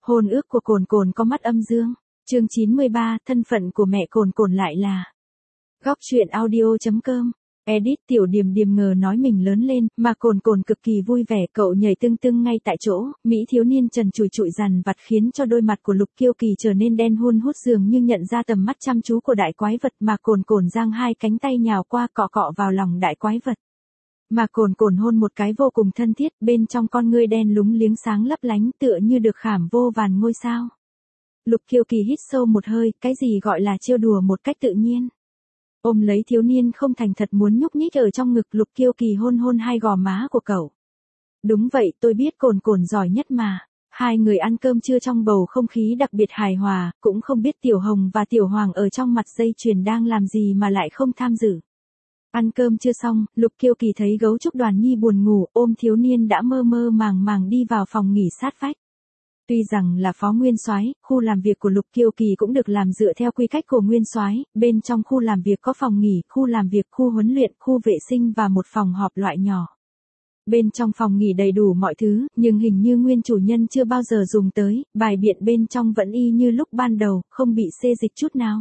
Hôn ước của Cồn Cồn có mắt âm dương. Chương 93, thân phận của mẹ Cồn Cồn lại là. Góc truyện audio.com. Edit Tiểu Điềm Điềm ngờ nói mình lớn lên, mà Cồn Cồn cực kỳ vui vẻ, cậu nhảy tưng tưng ngay tại chỗ, mỹ thiếu niên trần trụi trụi dằn vặt khiến cho đôi mặt của Lục Kiêu Kỳ trở nên đen hun hút, dường như nhận ra tầm mắt chăm chú của đại quái vật, mà Cồn Cồn giang hai cánh tay nhào qua cọ cọ vào lòng đại quái vật. Mà Cồn Cồn hôn một cái vô cùng thân thiết, bên trong con ngươi đen lúng liếng sáng lấp lánh tựa như được khảm vô vàn ngôi sao. Lục Kiêu Kỳ hít sâu một hơi, cái gì gọi là trêu đùa một cách tự nhiên. Ôm lấy thiếu niên không thành thật muốn nhúc nhích ở trong ngực, Lục Kiêu Kỳ hôn hôn hai gò má của cậu. Đúng vậy, tôi biết Cồn Cồn giỏi nhất mà. Hai người ăn cơm trưa trong bầu không khí đặc biệt hài hòa, cũng không biết Tiểu Hồng và Tiểu Hoàng ở trong mặt dây chuyền đang làm gì mà lại không tham dự. Ăn cơm chưa xong, Lục Kiêu Kỳ thấy gấu trúc Đoàn Nhi buồn ngủ, ôm thiếu niên đã mơ mơ màng màng đi vào phòng nghỉ sát vách. Tuy rằng là phó nguyên soái, khu làm việc của Lục Kiêu Kỳ cũng được làm dựa theo quy cách của nguyên soái, bên trong khu làm việc có phòng nghỉ, khu làm việc, khu huấn luyện, khu vệ sinh và một phòng họp loại nhỏ. Bên trong phòng nghỉ đầy đủ mọi thứ, nhưng hình như nguyên chủ nhân chưa bao giờ dùng tới, bài biện bên trong vẫn y như lúc ban đầu, không bị xê dịch chút nào.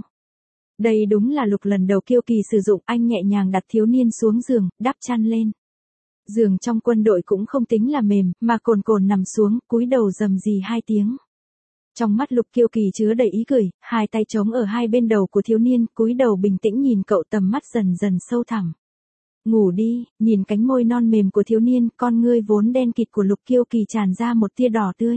Đây đúng là Lục lần đầu Kiêu Kỳ sử dụng, anh nhẹ nhàng đặt thiếu niên xuống giường, đắp chăn lên. Giường trong quân đội cũng không tính là mềm, mà Cồn Cồn nằm xuống, cúi đầu rầm rì hai tiếng. Trong mắt Lục Kiêu Kỳ chứa đầy ý cười, hai tay trống ở hai bên đầu của thiếu niên, cúi đầu bình tĩnh nhìn cậu, tầm mắt dần dần sâu thẳm. Ngủ đi, nhìn cánh môi non mềm của thiếu niên, con ngươi vốn đen kịt của Lục Kiêu Kỳ tràn ra một tia đỏ tươi.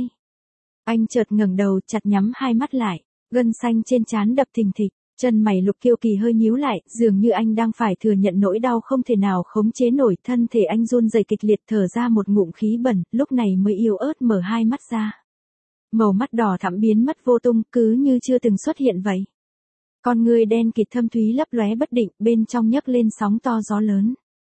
Anh chợt ngẩng đầu, chặt nhắm hai mắt lại, gân xanh trên trán đập thình thịch. Chân mày Lục Kiêu Kỳ hơi nhíu lại, dường như anh đang phải thừa nhận nỗi đau không thể nào khống chế nổi, thân thể anh run rẩy kịch liệt, thở ra một ngụm khí bẩn, lúc này mới yếu ớt mở hai mắt ra. Màu mắt đỏ thẫm biến mất vô tung, cứ như chưa từng xuất hiện vậy. Con ngươi đen kịt thâm thúy lấp lóe bất định, bên trong nhấc lên sóng to gió lớn.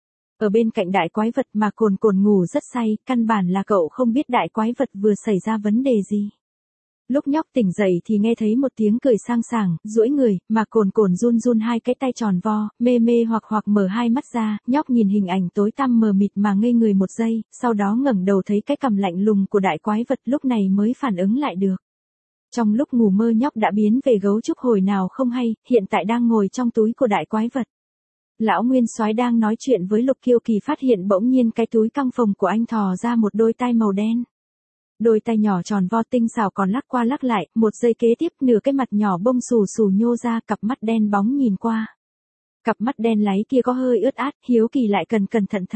Ở bên cạnh đại quái vật mà Cồn Cồn ngủ rất say, căn bản là cậu không biết đại quái vật vừa xảy ra vấn đề gì. Lúc nhóc tỉnh dậy thì nghe thấy một tiếng cười sang sảng, duỗi người, mà Cồn Cồn run run hai cái tay tròn vo, mê mê hoặc mở hai mắt ra, nhóc nhìn hình ảnh tối tăm mờ mịt mà ngây người một giây, sau đó ngẩng đầu thấy cái cằm lạnh lùng của đại quái vật, lúc này mới phản ứng lại được. Trong lúc ngủ mơ nhóc đã biến về gấu trúc hồi nào không hay, hiện tại đang ngồi trong túi của đại quái vật. Lão Nguyên Soái đang nói chuyện với Lục Kiêu Kỳ, phát hiện bỗng nhiên cái túi căng phồng của anh thò ra một đôi tai màu đen. Đôi tay nhỏ tròn vo tinh xảo còn lắc qua lắc lại, một giây kế tiếp nửa cái mặt nhỏ bông xù xù nhô ra, cặp mắt đen bóng nhìn qua. Cặp mắt đen láy kia có hơi ướt át, hiếu kỳ lại cẩn thận.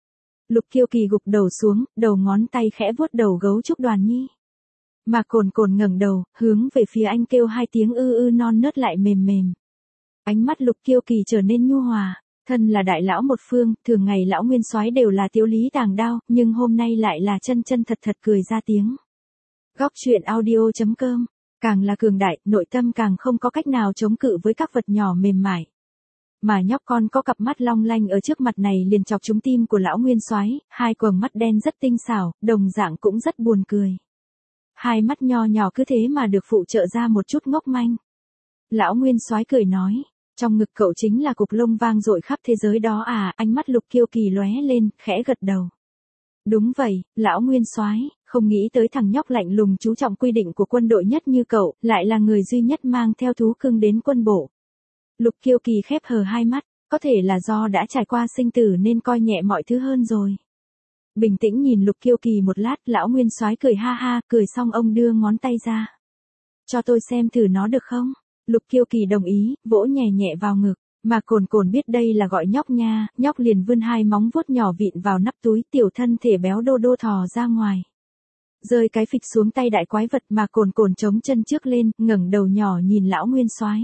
Lục Kiêu Kỳ gục đầu xuống, đầu ngón tay khẽ vuốt đầu gấu trúc Đoàn Nhi. Mà Cồn Cồn ngẩng đầu, hướng về phía anh kêu hai tiếng ư ư non nớt lại mềm mềm. Ánh mắt Lục Kiêu Kỳ trở nên nhu hòa. Thân là đại lão một phương, thường ngày lão Nguyên Soái đều là tiếu lý tàng đao, nhưng hôm nay lại là chân thật cười ra tiếng. Góc truyện audio.com. Càng là cường đại, nội tâm càng không có cách nào chống cự với các vật nhỏ mềm mại. Mà nhóc con có cặp mắt long lanh ở trước mặt này liền chọc trúng tim của lão Nguyên Soái, hai quầng mắt đen rất tinh xảo, đồng dạng cũng rất buồn cười. Hai mắt nho nhỏ cứ thế mà được phụ trợ ra một chút ngốc manh. Lão Nguyên Soái cười nói. Trong ngực cậu chính là cục lông vang dội khắp thế giới đó à, ánh mắt Lục Kiêu Kỳ lóe lên, khẽ gật đầu. Đúng vậy, lão Nguyên Soái, không nghĩ tới thằng nhóc lạnh lùng chú trọng quy định của quân đội nhất như cậu, lại là người duy nhất mang theo thú cưng đến quân bộ. Lục Kiêu Kỳ khép hờ hai mắt, có thể là do đã trải qua sinh tử nên coi nhẹ mọi thứ hơn rồi. Bình tĩnh nhìn Lục Kiêu Kỳ một lát, lão Nguyên Soái cười ha ha, cười xong ông đưa ngón tay ra. Cho tôi xem thử nó được không? Lục Kiêu Kỳ đồng ý, vỗ nhẹ nhẹ vào ngực, mà Cồn Cồn biết đây là gọi nhóc nha, nhóc liền vươn hai móng vuốt nhỏ vịn vào nắp túi, tiểu thân thể béo đô đô thò ra ngoài. Rơi cái phịch xuống tay đại quái vật, mà Cồn Cồn chống chân trước lên, ngẩng đầu nhỏ nhìn lão Nguyên Soái.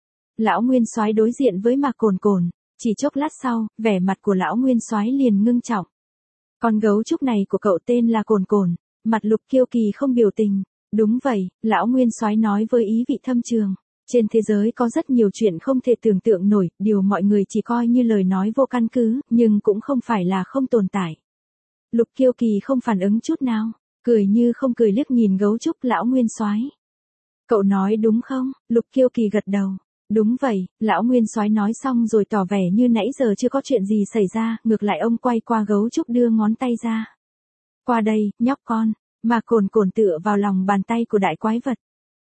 Lão Nguyên Soái đối diện với mà Cồn Cồn, chỉ chốc lát sau, vẻ mặt của lão Nguyên Soái liền ngưng trọng. Con gấu trúc này của cậu tên là Cồn Cồn, mặt Lục Kiêu Kỳ không biểu tình. Đúng vậy, lão Nguyên Soái nói với ý vị thâm trường. Trên thế giới có rất nhiều chuyện không thể tưởng tượng nổi, điều mọi người chỉ coi như lời nói vô căn cứ, nhưng cũng không phải là không tồn tại. Lục Kiêu Kỳ không phản ứng chút nào, cười như không cười liếc nhìn gấu trúc lão Nguyên Soái. Cậu nói đúng không? Lục Kiêu Kỳ gật đầu. Đúng vậy, lão Nguyên Soái nói xong rồi tỏ vẻ như nãy giờ chưa có chuyện gì xảy ra, ngược lại ông quay qua gấu trúc đưa ngón tay ra. Qua đây, nhóc con. Mà cồn cồn tựa vào lòng bàn tay của đại quái vật.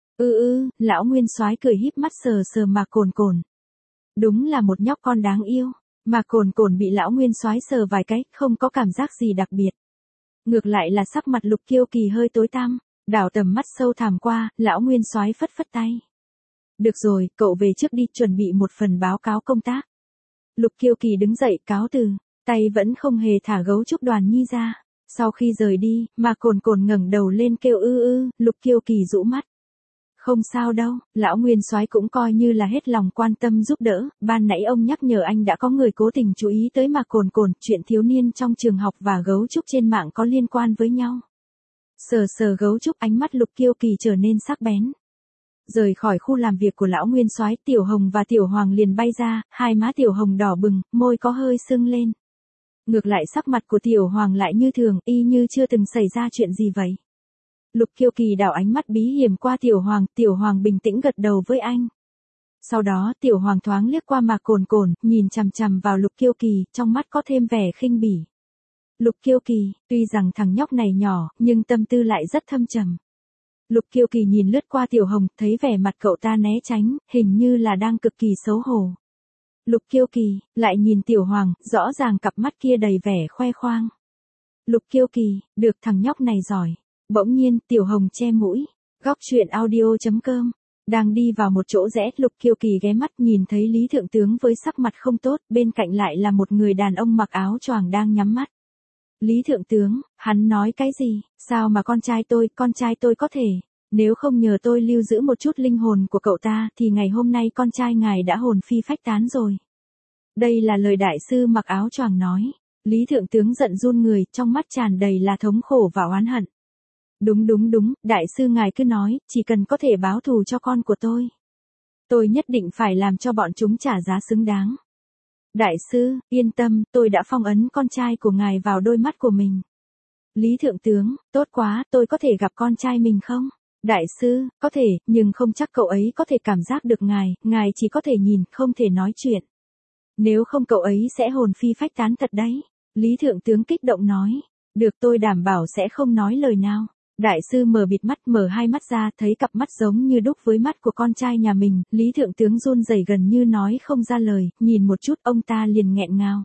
Lão nguyên soái cười híp mắt sờ sờ mà cồn cồn. Đúng là một nhóc con đáng yêu. Mà cồn cồn bị lão nguyên soái sờ vài cái, không có cảm giác gì đặc biệt. Ngược lại là sắc mặt Lục Kiêu Kỳ hơi tối tăm, đảo tầm mắt sâu thẳm qua, lão nguyên soái phất phất tay. Được rồi, cậu về trước đi, chuẩn bị một phần báo cáo công tác. Lục Kiêu Kỳ đứng dậy cáo từ, tay vẫn không hề thả gấu trúc Đoàn Nhi ra. Sau khi rời đi, mà cồn cồn ngẩng đầu lên kêu Lục Kiêu Kỳ rũ mắt. Không sao đâu, lão nguyên soái cũng coi như là hết lòng quan tâm giúp đỡ, ban nãy ông nhắc nhở anh đã có người cố tình chú ý tới mà cồn cồn, chuyện thiếu niên trong trường học và gấu trúc trên mạng có liên quan với nhau. Sờ sờ gấu trúc, ánh mắt Lục Kiêu Kỳ trở nên sắc bén. Rời khỏi khu làm việc của lão nguyên soái, Tiểu Hồng và Tiểu Hoàng liền bay ra, hai má Tiểu Hồng đỏ bừng, môi có hơi sưng lên. Ngược lại sắc mặt của Tiểu Hoàng lại như thường, y như chưa từng xảy ra chuyện gì vậy. Lục Kiêu Kỳ đảo ánh mắt bí hiểm qua Tiểu Hoàng bình tĩnh gật đầu với anh. Sau đó Tiểu Hoàng thoáng liếc qua mà cồn cồn, nhìn chằm chằm vào Lục Kiêu Kỳ, trong mắt có thêm vẻ khinh bỉ. Lục Kiêu Kỳ, tuy rằng thằng nhóc này nhỏ, nhưng tâm tư lại rất thâm trầm. Lục Kiêu Kỳ nhìn lướt qua Tiểu Hồng, thấy vẻ mặt cậu ta né tránh, hình như là đang cực kỳ xấu hổ. Lục Kiêu Kỳ, lại nhìn Tiểu Hoàng, rõ ràng cặp mắt kia đầy vẻ khoe khoang. Lục Kiêu Kỳ, được, thằng nhóc này giỏi. Bỗng nhiên, Tiểu Hồng che mũi. Góc truyện audio.com. Đang đi vào một chỗ rẽ, Lục Kiêu Kỳ ghé mắt nhìn thấy Lý Thượng Tướng với sắc mặt không tốt, bên cạnh lại là một người đàn ông mặc áo choàng đang nhắm mắt. Lý Thượng Tướng, hắn nói cái gì? Sao mà con trai tôi có thể, nếu không nhờ tôi lưu giữ một chút linh hồn của cậu ta, thì ngày hôm nay con trai ngài đã hồn phi phách tán rồi. Đây là lời đại sư mặc áo choàng nói. Lý Thượng Tướng giận run người, trong mắt tràn đầy là thống khổ và oán hận. Đúng, đại sư ngài cứ nói, chỉ cần có thể báo thù cho con của tôi nhất định phải làm cho bọn chúng trả giá xứng đáng. Đại sư, yên tâm, tôi đã phong ấn con trai của ngài vào đôi mắt của mình. Lý Thượng Tướng, tốt quá, tôi có thể gặp con trai mình không? Đại sư, có thể, nhưng không chắc cậu ấy có thể cảm giác được ngài chỉ có thể nhìn, không thể nói chuyện. Nếu không cậu ấy sẽ hồn phi phách tán thật đấy. Lý Thượng Tướng kích động nói. Được, tôi đảm bảo sẽ không nói lời nào. Đại sư mở hai mắt ra, thấy cặp mắt giống như đúc với mắt của con trai nhà mình, Lý Thượng Tướng run rẩy gần như nói không ra lời, nhìn một chút ông ta liền nghẹn ngào.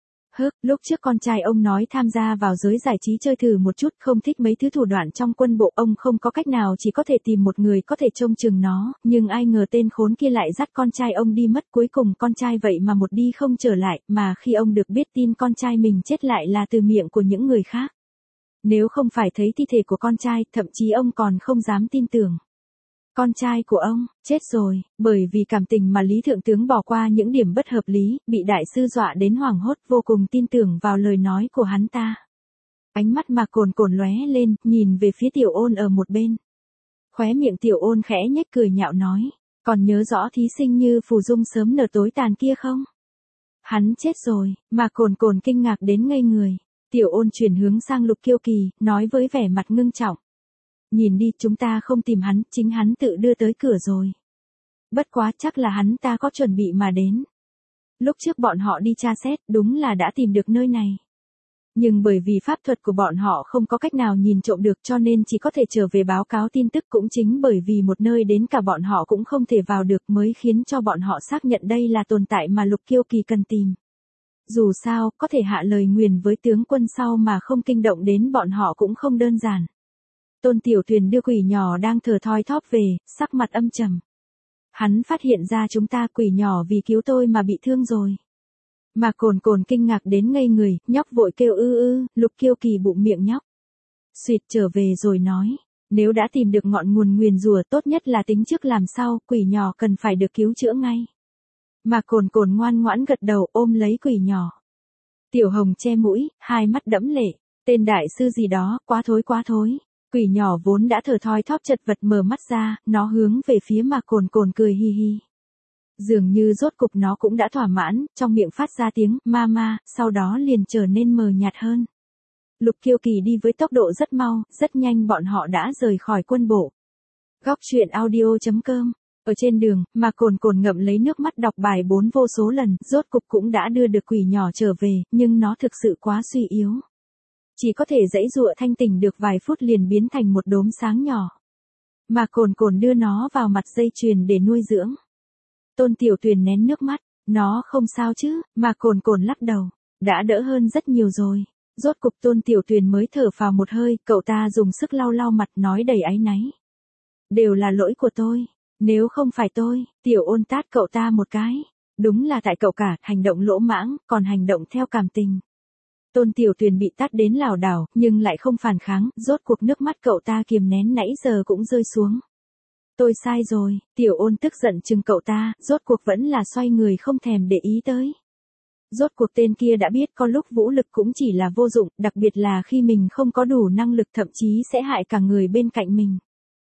Lúc trước con trai ông nói tham gia vào giới giải trí chơi thử một chút, không thích mấy thứ thủ đoạn trong quân bộ, ông không có cách nào chỉ có thể tìm một người có thể trông chừng nó, nhưng ai ngờ tên khốn kia lại dắt con trai ông đi mất, cuối cùng con trai vậy mà một đi không trở lại, mà khi ông được biết tin con trai mình chết lại là từ miệng của những người khác. Nếu không phải thấy thi thể của con trai, thậm chí ông còn không dám tin tưởng. Con trai của ông, chết rồi, bởi vì cảm tình mà Lý Thượng Tướng bỏ qua những điểm bất hợp lý, bị đại sư dọa đến hoảng hốt, vô cùng tin tưởng vào lời nói của hắn ta. Ánh mắt mà cồn cồn lóe lên, nhìn về phía Tiểu Ôn ở một bên. Khóe miệng Tiểu Ôn khẽ nhếch cười nhạo nói, còn nhớ rõ thí sinh Như Phù Dung sớm nở tối tàn kia không? Hắn chết rồi, mà cồn cồn kinh ngạc đến ngây người. Tiểu Ôn chuyển hướng sang Lục Kiêu Kỳ, nói với vẻ mặt ngưng trọng. Nhìn đi, chúng ta không tìm hắn, chính hắn tự đưa tới cửa rồi. Bất quá chắc là hắn ta có chuẩn bị mà đến. Lúc trước bọn họ đi tra xét, đúng là đã tìm được nơi này. Nhưng bởi vì pháp thuật của bọn họ không có cách nào nhìn trộm được, cho nên chỉ có thể trở về báo cáo tin tức, cũng chính bởi vì một nơi đến cả bọn họ cũng không thể vào được mới khiến cho bọn họ xác nhận đây là tồn tại mà Lục Kiêu Kỳ cần tìm. Dù sao, có thể hạ lời nguyền với tướng quân sau mà không kinh động đến bọn họ cũng không đơn giản. Tôn Tiểu Thuyền đưa quỷ nhỏ đang thở thoi thóp về, sắc mặt âm trầm. Hắn phát hiện ra chúng ta, quỷ nhỏ vì cứu tôi mà bị thương rồi. Mà cồn cồn kinh ngạc đến ngây người, nhóc vội kêu Lục Kiêu Kỳ bụng miệng nhóc. Xuyệt trở về rồi nói, nếu đã tìm được ngọn nguồn nguyền rủa, tốt nhất là tính trước làm sau, quỷ nhỏ cần phải được cứu chữa ngay. Mà cồn cồn ngoan ngoãn gật đầu, ôm lấy quỷ nhỏ. Tiểu Hồng che mũi, hai mắt đẫm lệ, tên đại sư gì đó, quá thối. Quỷ nhỏ vốn đã thở thoi thóp chật vật mở mắt ra, nó hướng về phía mà cồn cồn cười hi hi. Dường như rốt cục nó cũng đã thỏa mãn, trong miệng phát ra tiếng mama, sau đó liền trở nên mờ nhạt hơn. Lục Kiêu Kỳ đi với tốc độ rất mau, rất nhanh bọn họ đã rời khỏi quân bộ. Góc truyện audio.com. Ở trên đường, mà cồn cồn ngậm lấy nước mắt đọc bài 4 vô số lần, rốt cục cũng đã đưa được quỷ nhỏ trở về, nhưng nó thực sự quá suy yếu. chỉ có thể giãy giụa thanh tỉnh được vài phút liền biến thành một đốm sáng nhỏ. Mà Cồn Cồn đưa nó vào mặt dây chuyền để nuôi dưỡng. Tôn Tiểu Tuyền nén nước mắt, nó không sao chứ, mà Cồn Cồn lắc đầu, đã đỡ hơn rất nhiều rồi. Rốt cục Tôn Tiểu Tuyền mới thở phào một hơi, cậu ta dùng sức lau lau mặt nói đầy áy náy. Đều là lỗi của tôi, nếu không phải tôi, Tiểu Ôn tát cậu ta một cái. Đúng là tại cậu cả, hành động lỗ mãng, còn hành động theo cảm tình. Tôn Tiểu Tuyền bị tát đến lảo đảo, nhưng lại không phản kháng, rốt cuộc nước mắt cậu ta kiềm nén nãy giờ cũng rơi xuống. Tôi sai rồi, Tiểu Ôn tức giận chừng cậu ta, rốt cuộc vẫn là xoay người không thèm để ý tới. Rốt cuộc tên kia đã biết có lúc vũ lực cũng chỉ là vô dụng, đặc biệt là khi mình không có đủ năng lực thậm chí sẽ hại cả người bên cạnh mình.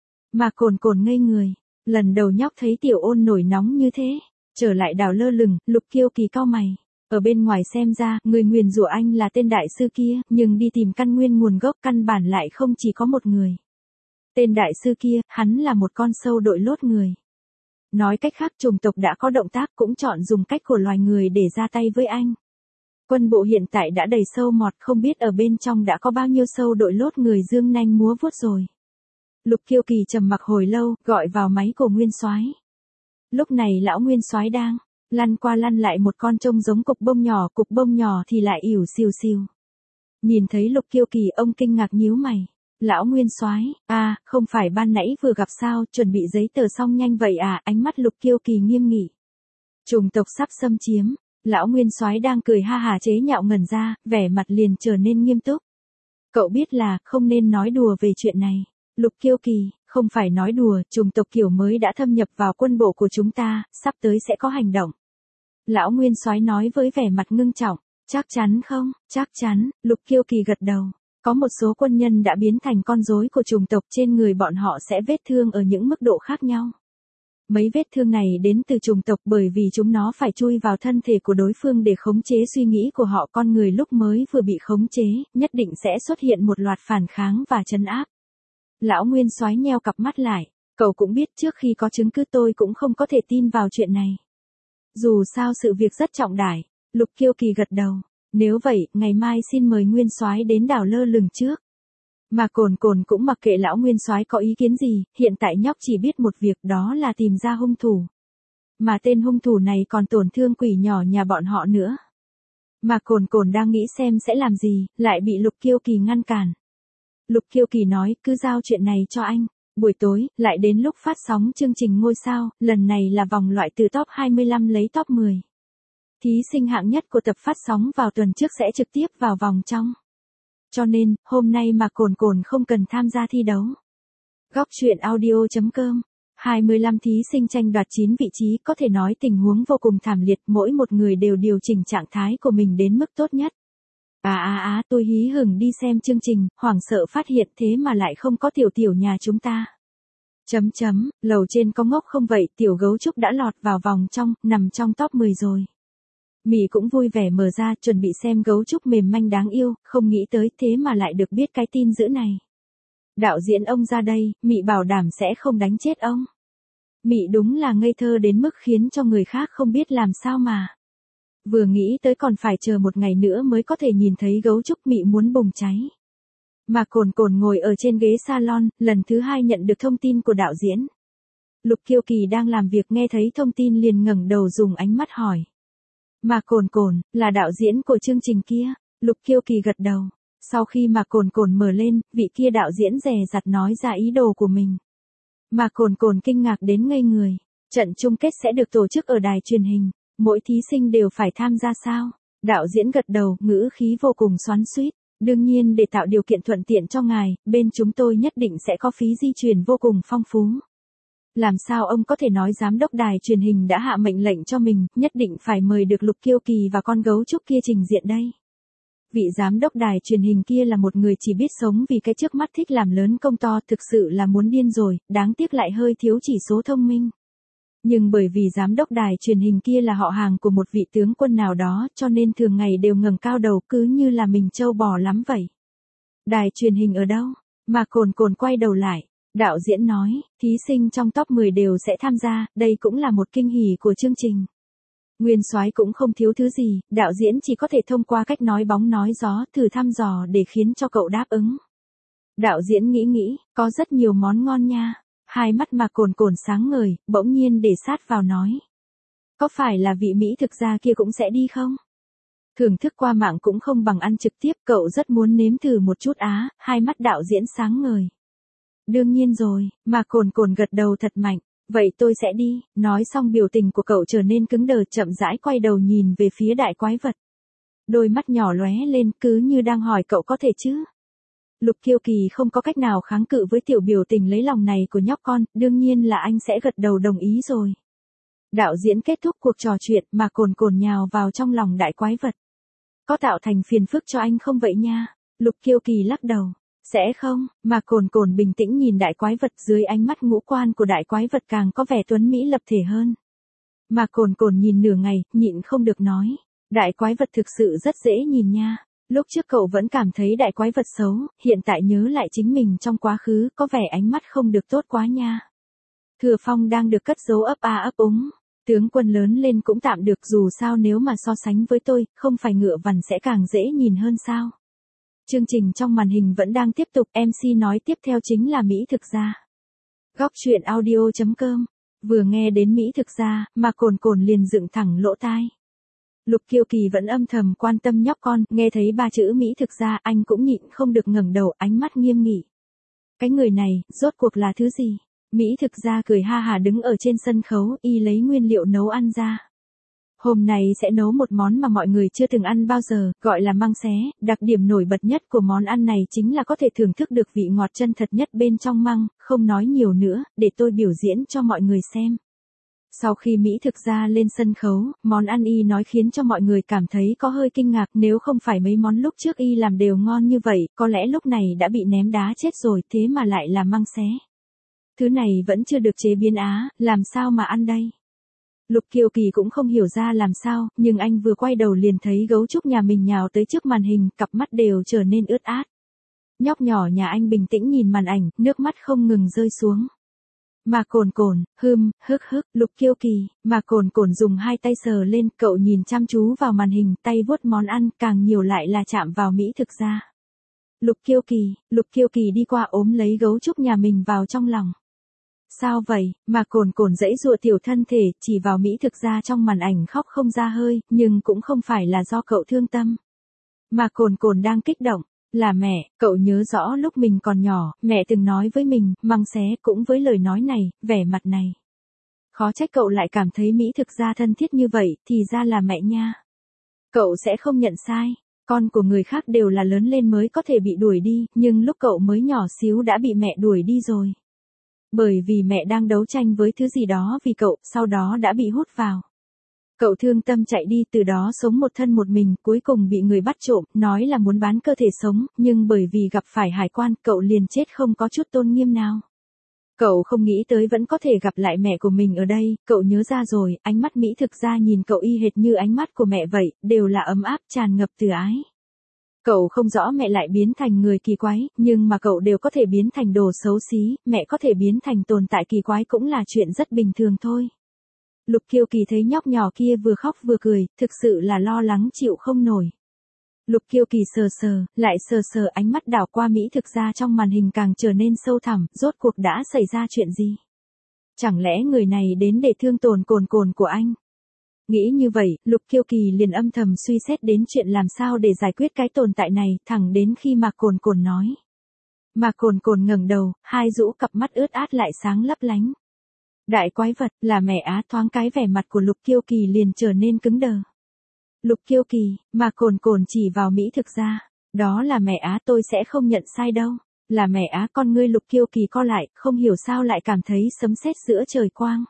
Mà Cồn Cồn ngây người, lần đầu nhóc thấy Tiểu Ôn nổi nóng như thế, trở lại đảo lơ lửng, Lục Kiêu Kỳ cau mày. Ở bên ngoài xem ra, người nguyền rủa anh là tên đại sư kia, nhưng đi tìm căn nguyên nguồn gốc căn bản lại không chỉ có một người. Tên đại sư kia, hắn là một con sâu đội lốt người. Nói cách khác chủng tộc đã có động tác cũng chọn dùng cách của loài người để ra tay với anh. Quân bộ hiện tại đã đầy sâu mọt, không biết ở bên trong đã có bao nhiêu sâu đội lốt người dương nanh múa vuốt rồi. Lục Kiêu Kỳ trầm mặc hồi lâu, gọi vào máy của Nguyên Soái. Lúc này lão Nguyên Soái đang lăn qua lăn lại một con trông giống cục bông nhỏ thì lại ỉu xìu xìu. Nhìn thấy Lục Kiêu Kỳ ông kinh ngạc nhíu mày. Lão Nguyên Soái, không phải ban nãy vừa gặp sao, chuẩn bị giấy tờ xong nhanh vậy à, ánh mắt Lục Kiêu Kỳ nghiêm nghị. Chủng tộc sắp xâm chiếm, lão Nguyên Soái đang cười ha hả chế nhạo ngẩn ra, vẻ mặt liền trở nên nghiêm túc. Cậu biết là, không nên nói đùa về chuyện này. Lục Kiêu Kỳ, không phải nói đùa, chủng tộc kiểu mới đã thâm nhập vào quân bộ của chúng ta, sắp tới sẽ có hành động. Lão Nguyên Soái nói với vẻ mặt ngưng trọng, chắc chắn không, chắc chắn, Lục Kiêu Kỳ gật đầu. Có một số quân nhân đã biến thành con rối của chủng tộc, trên người bọn họ sẽ vết thương ở những mức độ khác nhau. Mấy vết thương này đến từ chủng tộc bởi vì chúng nó phải chui vào thân thể của đối phương để khống chế suy nghĩ của họ. Con người lúc mới vừa bị khống chế, nhất định sẽ xuất hiện một loạt phản kháng và trấn áp. Lão Nguyên Soái nheo cặp mắt lại, cậu cũng biết trước khi có chứng cứ tôi cũng không có thể tin vào chuyện này. Dù sao sự việc rất trọng đại, Lục Kiêu Kỳ gật đầu. Nếu vậy, ngày mai xin mời Nguyên Soái đến đảo lơ lửng trước. Mà Cồn Cồn cũng mặc kệ lão Nguyên Soái có ý kiến gì, hiện tại nhóc chỉ biết một việc, đó là tìm ra hung thủ. Mà tên hung thủ này còn tổn thương quỷ nhỏ nhà bọn họ nữa. Mà Cồn Cồn đang nghĩ xem sẽ làm gì, lại bị Lục Kiêu Kỳ ngăn cản. Lục Kiêu Kỳ nói, cứ giao chuyện này cho anh. Buổi tối, lại đến lúc phát sóng chương trình ngôi sao, lần này là vòng loại từ top 25 lấy top 10. Thí sinh hạng nhất của tập phát sóng vào tuần trước sẽ trực tiếp vào vòng trong. Cho nên, hôm nay mà Cồn Cồn không cần tham gia thi đấu. Góc truyện audio.com 25 thí sinh tranh đoạt 9 vị trí, có thể nói tình huống vô cùng thảm liệt, mỗi một người đều điều chỉnh trạng thái của mình đến mức tốt nhất. Tôi hí hửng đi xem chương trình, hoảng sợ phát hiện thế mà lại không có tiểu nhà chúng ta. Lầu trên có ngốc không vậy, tiểu gấu trúc đã lọt vào vòng trong, nằm trong top 10 rồi. Mị cũng vui vẻ mở ra, chuẩn bị xem gấu trúc mềm manh đáng yêu, không nghĩ tới thế mà lại được biết cái tin dữ này. Đạo diễn ông ra đây, Mị bảo đảm sẽ không đánh chết ông. Mị đúng là ngây thơ đến mức khiến cho người khác không biết làm sao mà. Vừa nghĩ tới còn phải chờ một ngày nữa mới có thể nhìn thấy gấu trúc, Mị muốn bùng cháy. Mà Cồn Cồn ngồi ở trên ghế salon, lần thứ 2 nhận được thông tin của đạo diễn. Lục Kiêu Kỳ đang làm việc nghe thấy thông tin liền ngẩng đầu dùng ánh mắt hỏi. Mà Cồn Cồn, là đạo diễn của chương trình kia. Lục Kiêu Kỳ gật đầu. Sau khi mà Cồn Cồn mở lên, vị kia đạo diễn dè dặt nói ra ý đồ của mình. Mà Cồn Cồn kinh ngạc đến ngây người. Trận chung kết sẽ được tổ chức ở đài truyền hình. Mỗi thí sinh đều phải tham gia sao? Đạo diễn gật đầu, ngữ khí vô cùng xoắn xuýt. Đương nhiên để tạo điều kiện thuận tiện cho ngài, bên chúng tôi nhất định sẽ có phí di chuyển vô cùng phong phú. Làm sao ông có thể nói giám đốc đài truyền hình đã hạ mệnh lệnh cho mình, nhất định phải mời được Lục Kiêu Kỳ và con gấu trúc kia trình diện đây? Vị giám đốc đài truyền hình kia là một người chỉ biết sống vì cái trước mắt, thích làm lớn công to, thực sự là muốn điên rồi, đáng tiếc lại hơi thiếu chỉ số thông minh. Nhưng bởi vì giám đốc đài truyền hình kia là họ hàng của một vị tướng quân nào đó, cho nên thường ngày đều ngẩng cao đầu, cứ như là mình trâu bò lắm vậy. Đài truyền hình ở đâu? Mà Cồn Cồn quay đầu lại. Đạo diễn nói, thí sinh trong top 10 đều sẽ tham gia, đây cũng là một kinh hỉ của chương trình. Nguyên soái cũng không thiếu thứ gì, đạo diễn chỉ có thể thông qua cách nói bóng nói gió thử thăm dò để khiến cho cậu đáp ứng. Đạo diễn nghĩ, có rất nhiều món ngon nha. Hai mắt Mạc Cồn Cồn sáng ngời, bỗng nhiên để sát vào nói. Có phải là vị Mỹ thực gia kia cũng sẽ đi không? Thưởng thức qua mạng cũng không bằng ăn trực tiếp, cậu rất muốn nếm thử một chút á, hai mắt đạo diễn sáng ngời. Đương nhiên rồi, Mạc Cồn Cồn gật đầu thật mạnh. Vậy tôi sẽ đi, nói xong biểu tình của cậu trở nên cứng đờ, chậm rãi quay đầu nhìn về phía đại quái vật. Đôi mắt nhỏ lóe lên, cứ như đang hỏi cậu có thể chứ. Lục Kiêu Kỳ không có cách nào kháng cự với tiểu biểu tình lấy lòng này của nhóc con, đương nhiên là anh sẽ gật đầu đồng ý rồi. Đạo diễn kết thúc cuộc trò chuyện mà Cồn Cồn nhào vào trong lòng đại quái vật. Có tạo thành phiền phức cho anh không vậy nha? Lục Kiêu Kỳ lắc đầu. Sẽ không, mà Cồn Cồn bình tĩnh nhìn đại quái vật, dưới ánh mắt ngũ quan của đại quái vật càng có vẻ tuấn mỹ lập thể hơn. Mà Cồn Cồn nhìn nửa ngày, nhịn không được nói. Đại quái vật thực sự rất dễ nhìn nha. Lúc trước cậu vẫn cảm thấy đại quái vật xấu, hiện tại nhớ lại chính mình trong quá khứ, có vẻ ánh mắt không được tốt quá nha. Thừa Phong đang được cất giấu ấp a ấp úng. Tướng quân lớn lên cũng tạm được, dù sao nếu mà so sánh với tôi, không phải ngựa vằn sẽ càng dễ nhìn hơn sao. Chương trình trong màn hình vẫn đang tiếp tục, MC nói tiếp theo chính là Mỹ thực gia. Góc truyện audio.com. Vừa nghe đến Mỹ thực gia, mà Cồn Cồn liền dựng thẳng lỗ tai. Lục Kiêu Kỳ vẫn âm thầm quan tâm nhóc con, nghe thấy ba chữ Mỹ thực gia, anh cũng nhịn không được ngẩng đầu, ánh mắt nghiêm nghị. Cái người này, rốt cuộc là thứ gì? Mỹ thực gia cười ha hà đứng ở trên sân khấu, y lấy nguyên liệu nấu ăn ra. Hôm nay sẽ nấu một món mà mọi người chưa từng ăn bao giờ, gọi là măng xé. Đặc điểm nổi bật nhất của món ăn này chính là có thể thưởng thức được vị ngọt chân thật nhất bên trong măng, không nói nhiều nữa, để tôi biểu diễn cho mọi người xem. Sau khi Mỹ thực gia lên sân khấu, món ăn y nói khiến cho mọi người cảm thấy có hơi kinh ngạc, nếu không phải mấy món lúc trước y làm đều ngon như vậy, có lẽ lúc này đã bị ném đá chết rồi, thế mà lại là măng xé. Thứ này vẫn chưa được chế biến á, làm sao mà ăn đây? Lục Kiêu Kỳ cũng không hiểu ra làm sao, nhưng anh vừa quay đầu liền thấy gấu trúc nhà mình nhào tới trước màn hình, cặp mắt đều trở nên ướt át. Nhóc nhỏ nhà anh bình tĩnh nhìn màn ảnh, nước mắt không ngừng rơi xuống. Mà Cồn Cồn, hức, Lục Kiêu Kỳ, mà Cồn Cồn dùng hai tay sờ lên, cậu nhìn chăm chú vào màn hình, tay vuốt món ăn, càng nhiều lại là chạm vào Mỹ thực gia. Lục Kiêu Kỳ đi qua ôm lấy gấu trúc nhà mình vào trong lòng. Sao vậy, mà Cồn Cồn giãy giụa tiểu thân thể, chỉ vào Mỹ thực gia trong màn ảnh khóc không ra hơi, nhưng cũng không phải là do cậu thương tâm. Mà Cồn Cồn đang kích động, là mẹ, cậu nhớ rõ lúc mình còn nhỏ, mẹ từng nói với mình, măng xé, cũng với lời nói này, vẻ mặt này. Khó trách cậu lại cảm thấy Mỹ thực gia thân thiết như vậy, thì ra là mẹ nha. Cậu sẽ không nhận sai, con của người khác đều là lớn lên mới có thể bị đuổi đi, nhưng lúc cậu mới nhỏ xíu đã bị mẹ đuổi đi rồi. Bởi vì mẹ đang đấu tranh với thứ gì đó vì cậu, sau đó đã bị hút vào. Cậu thương tâm chạy đi, từ đó sống một thân một mình, cuối cùng bị người bắt trộm, nói là muốn bán cơ thể sống, nhưng bởi vì gặp phải hải quan, cậu liền chết không có chút tôn nghiêm nào. Cậu không nghĩ tới vẫn có thể gặp lại mẹ của mình ở đây, cậu nhớ ra rồi, ánh mắt Mỹ thực gia nhìn cậu y hệt như ánh mắt của mẹ vậy, đều là ấm áp tràn ngập từ ái. Cậu không rõ mẹ lại biến thành người kỳ quái, nhưng mà cậu đều có thể biến thành đồ xấu xí, mẹ có thể biến thành tồn tại kỳ quái cũng là chuyện rất bình thường thôi. Lục Kiêu Kỳ thấy nhóc nhỏ kia vừa khóc vừa cười, thực sự là lo lắng chịu không nổi. Lục Kiêu Kỳ lại sờ ánh mắt đảo qua Mỹ thực gia trong màn hình càng trở nên sâu thẳm, rốt cuộc đã xảy ra chuyện gì? Chẳng lẽ người này đến để thương tổn Cồn Cồn của anh? Nghĩ như vậy, Lục Kiêu Kỳ liền âm thầm suy xét đến chuyện làm sao để giải quyết cái tồn tại này, thẳng đến khi mà Cồn Cồn nói. Mà Cồn Cồn ngẩng đầu, hai rũ cặp mắt ướt át lại sáng lấp lánh. Đại quái vật, là mẹ á, thoáng cái vẻ mặt của Lục Kiêu Kỳ liền trở nên cứng đờ. Lục Kiêu Kỳ, mà Cồn Cồn chỉ vào Mỹ thực gia. Đó là mẹ á, tôi sẽ không nhận sai đâu. Là mẹ á, con ngươi Lục Kiêu Kỳ co lại, không hiểu sao lại cảm thấy sấm sét giữa trời quang.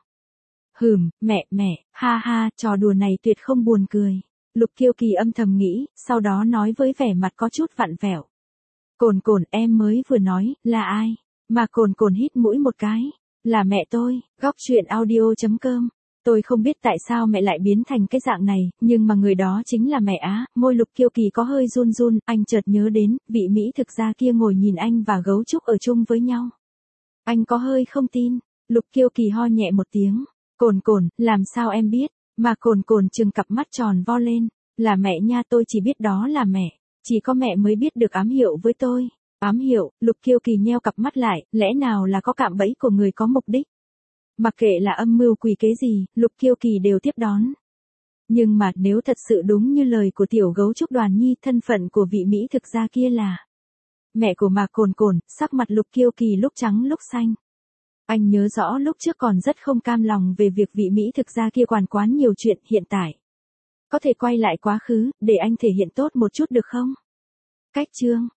Mẹ, ha, trò đùa này tuyệt không buồn cười. Lục Kiêu Kỳ âm thầm nghĩ, sau đó nói với vẻ mặt có chút vặn vẹo. Cồn Cồn, em mới vừa nói, là ai? Mà Cồn Cồn hít mũi một cái. Là mẹ tôi, góc truyện audio.com. Tôi không biết tại sao mẹ lại biến thành cái dạng này, nhưng mà người đó chính là mẹ á. Môi Lục Kiêu Kỳ có hơi run, anh chợt nhớ đến, vị Mỹ thực gia kia ngồi nhìn anh và gấu trúc ở chung với nhau. Anh có hơi không tin. Lục Kiêu Kỳ ho nhẹ một tiếng. Cồn Cồn, làm sao em biết? Mà cồn cồn trừng cặp mắt tròn vo lên, là mẹ nha, tôi chỉ biết đó là mẹ, chỉ có mẹ mới biết được ám hiệu với tôi. Ám hiệu, Lục Kiêu Kỳ nheo cặp mắt lại, lẽ nào là có cạm bẫy của người có mục đích. Mặc kệ là âm mưu quỷ kế gì, Lục Kiêu Kỳ đều tiếp đón. Nhưng mà nếu thật sự đúng như lời của tiểu gấu trúc Đoàn Nhi, thân phận của vị Mỹ thực gia kia là mẹ của Mạc Cồn Cồn, sắc mặt Lục Kiêu Kỳ lúc trắng lúc xanh. Anh nhớ rõ lúc trước còn rất không cam lòng về việc vị Mỹ thực gia kia quản quán nhiều chuyện, hiện tại có thể quay lại quá khứ, để anh thể hiện tốt một chút được không? Cách chương